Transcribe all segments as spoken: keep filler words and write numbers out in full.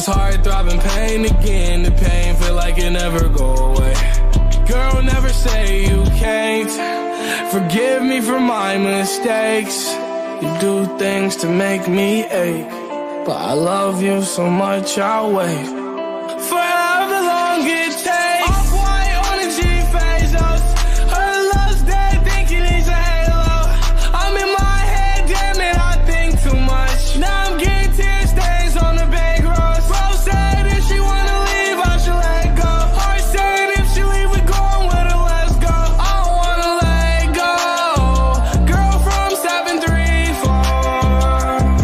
heart throbbing pain again. The pain feel like it never go away. Girl, never say you can't. Forgive me for my mistakes. You do things to make me ache, but I love you so much I'll wait for however long it takes. Off-white on the G-Phasos. Her love's dead, thinking it's a halo. I'm in my head, damn it, I think too much. Now I'm getting tear stains on the bank roads. Bro said if she wanna leave, I should let go. Heart said if she leave, we going with her, let's go. I don't wanna let go. Girl from seven three four.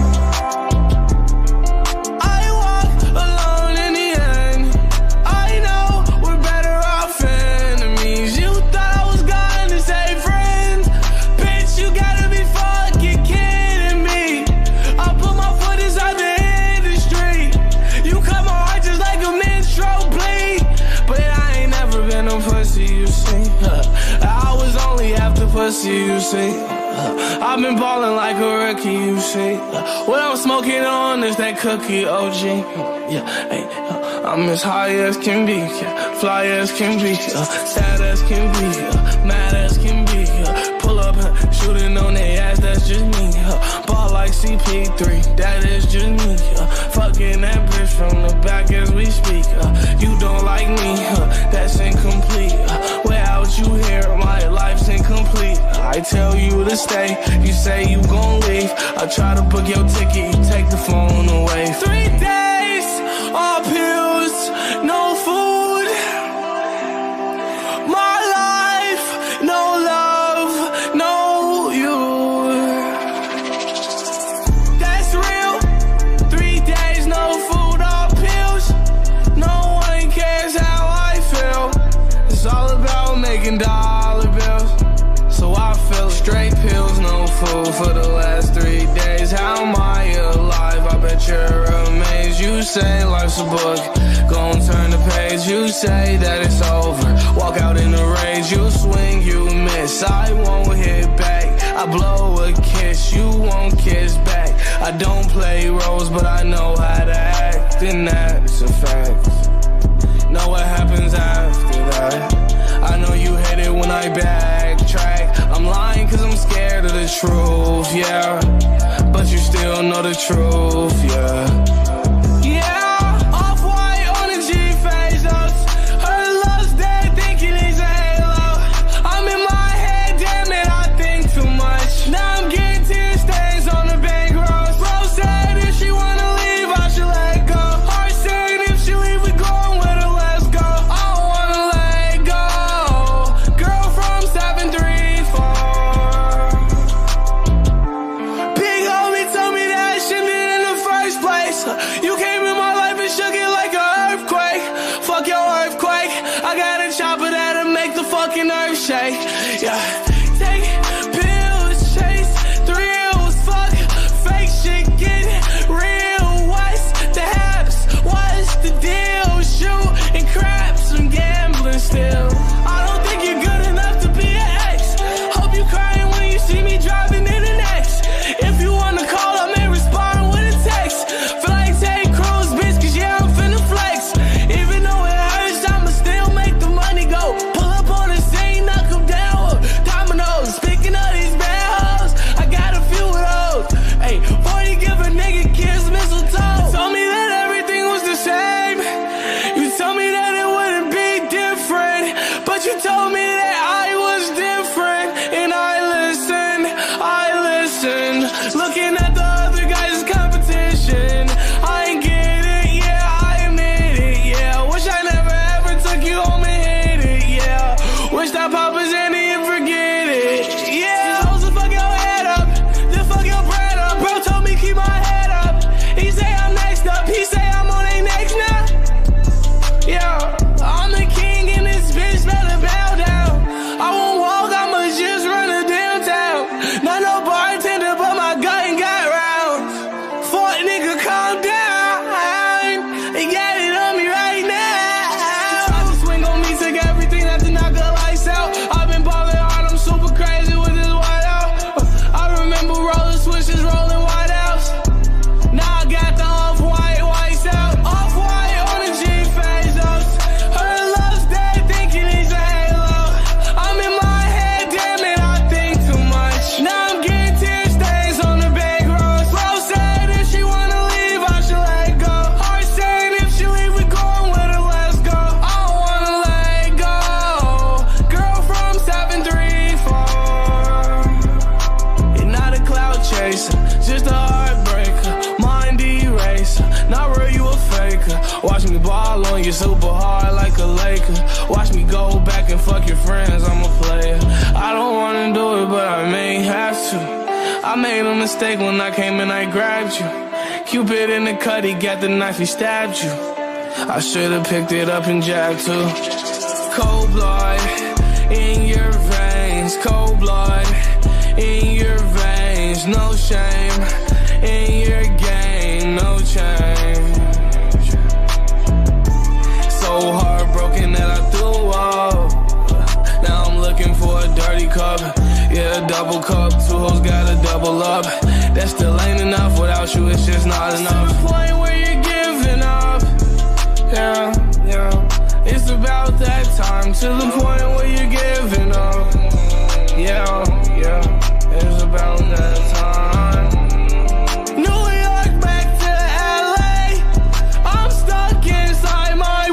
I walk alone in the end. I know we're better off enemies. You thought I was going to save friends. Bitch, you gotta be fucking kidding me. I put my foot inside the industry. You cut my heart just like a menstrual bleed. But I ain't never been a pussy, you see. I was only after pussy, you see. I've been ballin' like a rookie, you see. What I'm smoking on is that cookie O G. Yeah, hey, I'm as high as can be, yeah, fly as can be, uh, sad as can be, uh, mad as can be. Uh, pull up, uh, shooting on their ass, that's just me. Uh, ball like C P three, that is just me. Uh, fucking that bitch from the back as we speak. Uh, you don't like me, uh, that's incomplete. Uh, without you here, my life's incomplete. I tell you to stay, you say you gon' leave. I try to book your ticket, you take the phone away. Three days, all pills, no food. My life, no love, no you. That's real. Three days, no food, all pills. No one cares how I feel. It's all about making dollar bills. So I feel straight pills, no food for the last three days. How am I alive? I bet you're amazed. You say life's a book, gon' turn the page. You say that it's over, walk out in the rage. You swing, you miss, I won't hit back. I blow a kiss, you won't kiss back. I don't play roles, but I know how to act, and that's a fact. Know what happens after that. I know you hate it when I backtrack. I'm lying cause I'm scared of the truth, yeah. But you still know the truth, yeah. Yeah, off-white on the G-Phasos. Her love's dead, thinking it's a halo. I'm in my head, damn it, I think too much. Now I'm getting tear stains on the bank roads. Bro said if she wanna leave, I should let go. Heart said if she leave, we going with her, let's go. I don't wanna let go. Girl from seven three four. Big homie told me that I shouldn't in the first place. You came in my life and shook it like an earthquake. Fuck your earthquake. I got a chopper that'll make the fucking earth shake. Yeah. Take pills, chase thrills, fuck fake shit, get real. What's the haps? What's the deal? Shoot and craps and gambling still. I don't think you're good enough to be an ex. Hope you crying when you see me driving in an X. If you wanna call, I may respond with a text. Feel like Ted Cruz, bitch, cause yeah, I'm finna flex. Even though it hurts, I'ma still make the money go. Pull up on the scene, knock 'em down with dominoes. Speaking of these bad hoes, I got a few of those. Hey, forty give a nigga kiss mistletoe. Told me that everything was the same. You told me that it wouldn't be different, but you told me that I was different, and I listened, I listened. Looking at the other guys' competition, I ain't get it, yeah, I admit it, yeah. Wish I never ever took you home and hit it, yeah. Wish that Papa's in it and forget it, yeah. Supposed to fuck your head up, then fuck your bread up. Bro told me keep my head up. He say I'm next up, he say I'm on a next now. Yeah, I'm the king in this bitch, better bow down. I won't walk, I'ma just run it downtown. Not no bartender, but my gut ain't got round. Fort nigga, calm down. They got it on me right now. Tried to swing on me, took everything, had to knock the lights out. I've been ballin' hard, I'm super faker. Watch me go back and fuck your friends, I'm a player. I don't wanna do it, but I may have to. I made a mistake when I came and I grabbed you. Cupid in the cut, he got the knife, he stabbed you. I should've picked it up and jabbed too. Cold blood in your veins, cold blood in your veins. No shame in your game, no change. So heartbroken that I threw up. Now I'm looking for a dirty cup. Yeah, a double cup, two hoes gotta double up. That still ain't enough, without you it's just not enough. To the point where you're giving up. Yeah, yeah. It's about that time, to the point where you're giving up. Yeah, yeah. It's about that time. New York back to L A. I'm stuck inside my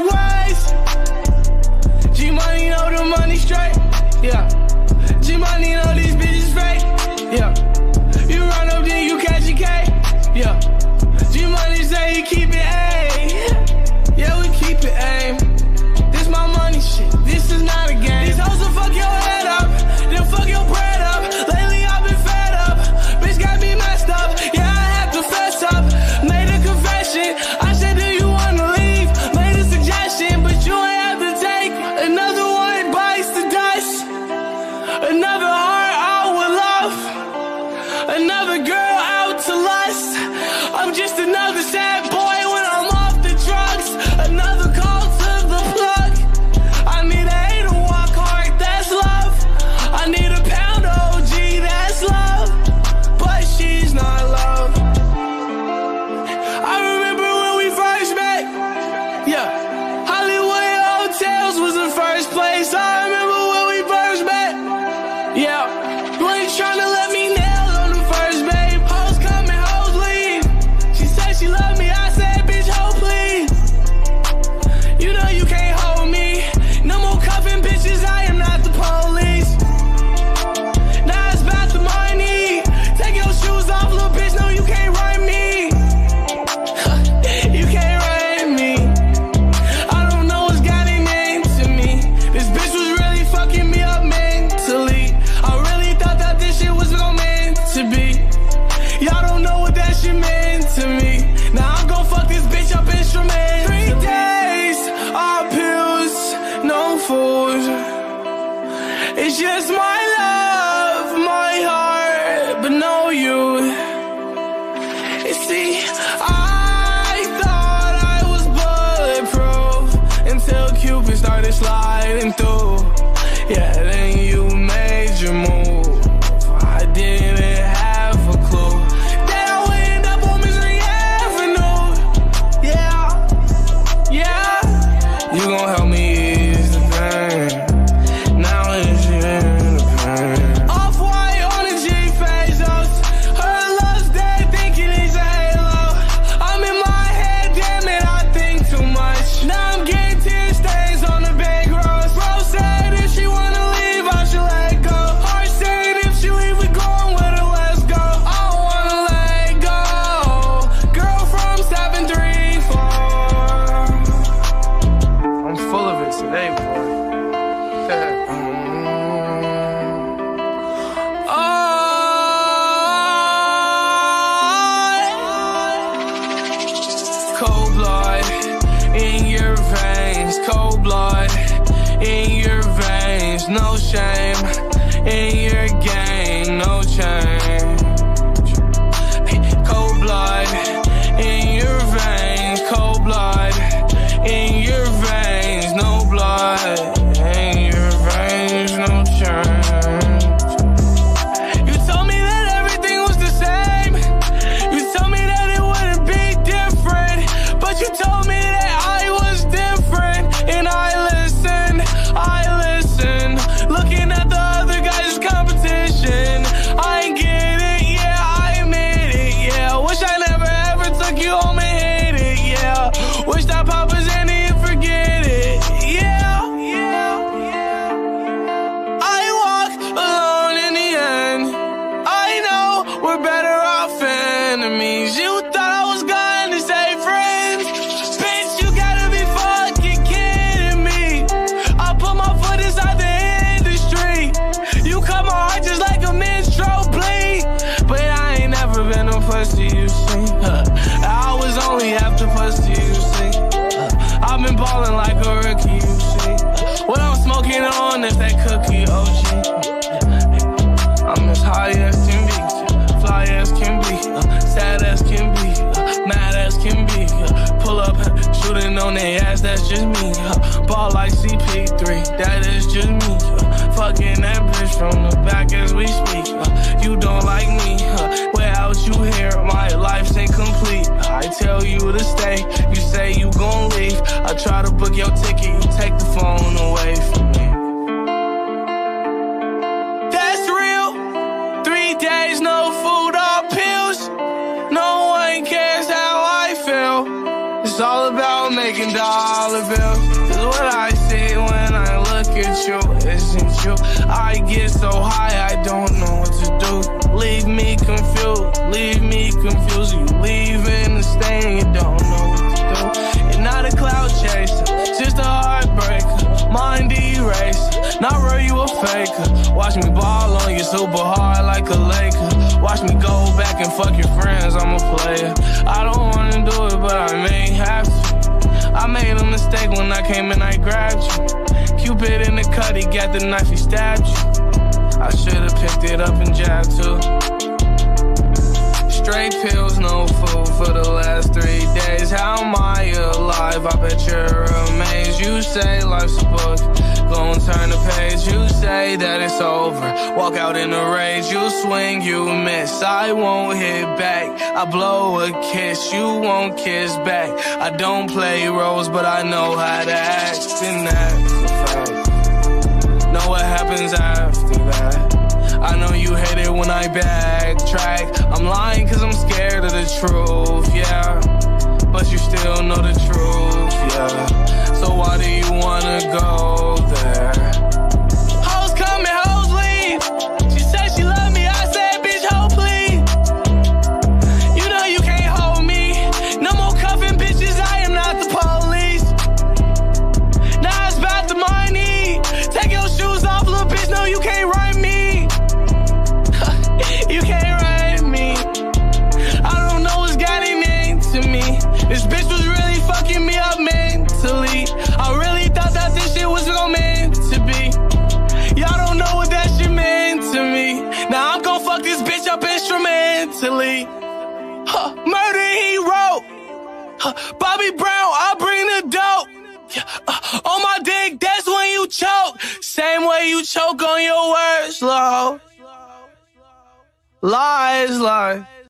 ways. G-Money know the money straight. Yeah. G-Money know these bitches fake. Yeah. You run up then you catch a K. Yeah. G-Money say he keep it A. Yeah, we keep it aim. This my money shit. This is not a game. These hoes will fuck your head up, then fuck your bread up. Lately I've been fed up. Bitch got me messed up. Yeah, I had to fess up. Made a confession. I said, do you wanna leave? Made a suggestion, but you ain't have to take. Another one bites the dust. Another heart out with love. Another girl out to lust. I'm just another sad boy when I'm off the drugs. Another call to the plug. I need a A to walk hard, that's love. I need a pound of O G, that's love. But she's not love. I remember when we first met. Yeah. Hollywood Hotels was the first place. I remember when we first met. Yeah. You ain't tryna let me nail on the first, babe. Hoes come and hoes leave. She said she loved me, I said, bitch, ho, please. You know you can't hold me. No more cuffing bitches, I am not the police. Now it's about the money. Take your shoes off, little bitch, no, you can't run me. You can't run me. I don't know what's gotten into me. This bitch was really fucking me up mentally. I really thought that this shit was gonna meant to be. Y'all don't know what that shit meant to me. Now I'm gon' fuck this bitch up instrument. Three days, all pills, no food. It's just my love, my heart, but no you. You see, I thought I was bulletproof until Cupid started sliding through. Yeah, then you made your move. I didn't have a clue. Then I would end up on Misery Avenue. Yeah, yeah. You gon' help me ease the pain. Now it's in the pain. Off-white on the G-Phasos. Her love's dead, thinking it's a halo. I'm in my head, damn it, I think too much. Now I'm getting tear stains on the bank roads. Bro said if she wanna leave, I should let go. Heart said if she leave, we going with her, let's go. I don't wanna let go. Girl from seven three four. I'm full of it today, boy. Cold blood in your veins, cold blood in your veins. No shame in your game, no change. Cold blood in your veins, cold blood in your veins. No blood in your veins, no change. You told me that everything was the same. You told me that it wouldn't be different. But you told me that I was different. And I listened, I listened. Looking at the other guys' competition. putting on their ass, that's just me. Uh, ball like C P three, that is just me. Uh, fucking that bitch from the back as we speak. Uh, you don't like me, uh, without you here, my life's incomplete. I tell you to stay, you say you gon' leave. I try to book your ticket, you take the phone away from me. That's real. Three days, no food or pills. No one cares how I feel. It's all about making dollar bills. Is what I see when I look at you. Isn't you? I get so high, I don't know what to do. Leave me confused, leave me confused. You leave in the stain, you don't know what to do. You're not a cloud chaser, just a heartbreaker. Mind eraser, not real, you a faker. Watch me ball on you super hard like a Laker. Watch me go back and fuck your friends, I'm a player. I don't wanna do it, but I may have to. I made a mistake when I came and I grabbed you. Cupid in the cut, he got the knife, he stabbed you. I should've picked it up and jabbed too. Straight pills, no food for the last three days. How am I alive? I bet you're amazed. You say life's a book, gon' turn the page. You say that it's over, walk out in a rage. You swing, you miss, I won't hit back. I blow a kiss, you won't kiss back. I don't play roles, but I know how to act, and that's a fact. Know what happens after that. I know you hate it when I backtrack. I'm lying cause I'm scared of the truth, yeah. But you still know the truth, yeah. So why do you wanna go there? Hoes come and hoes leave. She said she love me, I said bitch, ho please. You know you can't hold me. No more cuffing bitches, I am not the police. Now it's about the money. Take your shoes off, little bitch, no you can't ride me. You can't ride me. I don't know what's getting into me. This bitch was really fucking me up mentally. I really thought that this shit was gonna meant to be. Y'all don't know what that shit meant to me. Now I'm gon' fuck this bitch up instrumentally. Huh, murder he wrote. Huh, Bobby Brown, I bring the dope. Yeah, uh, on my dick, that's when you choke. Same way you choke on your words, Lord. Lies, lies.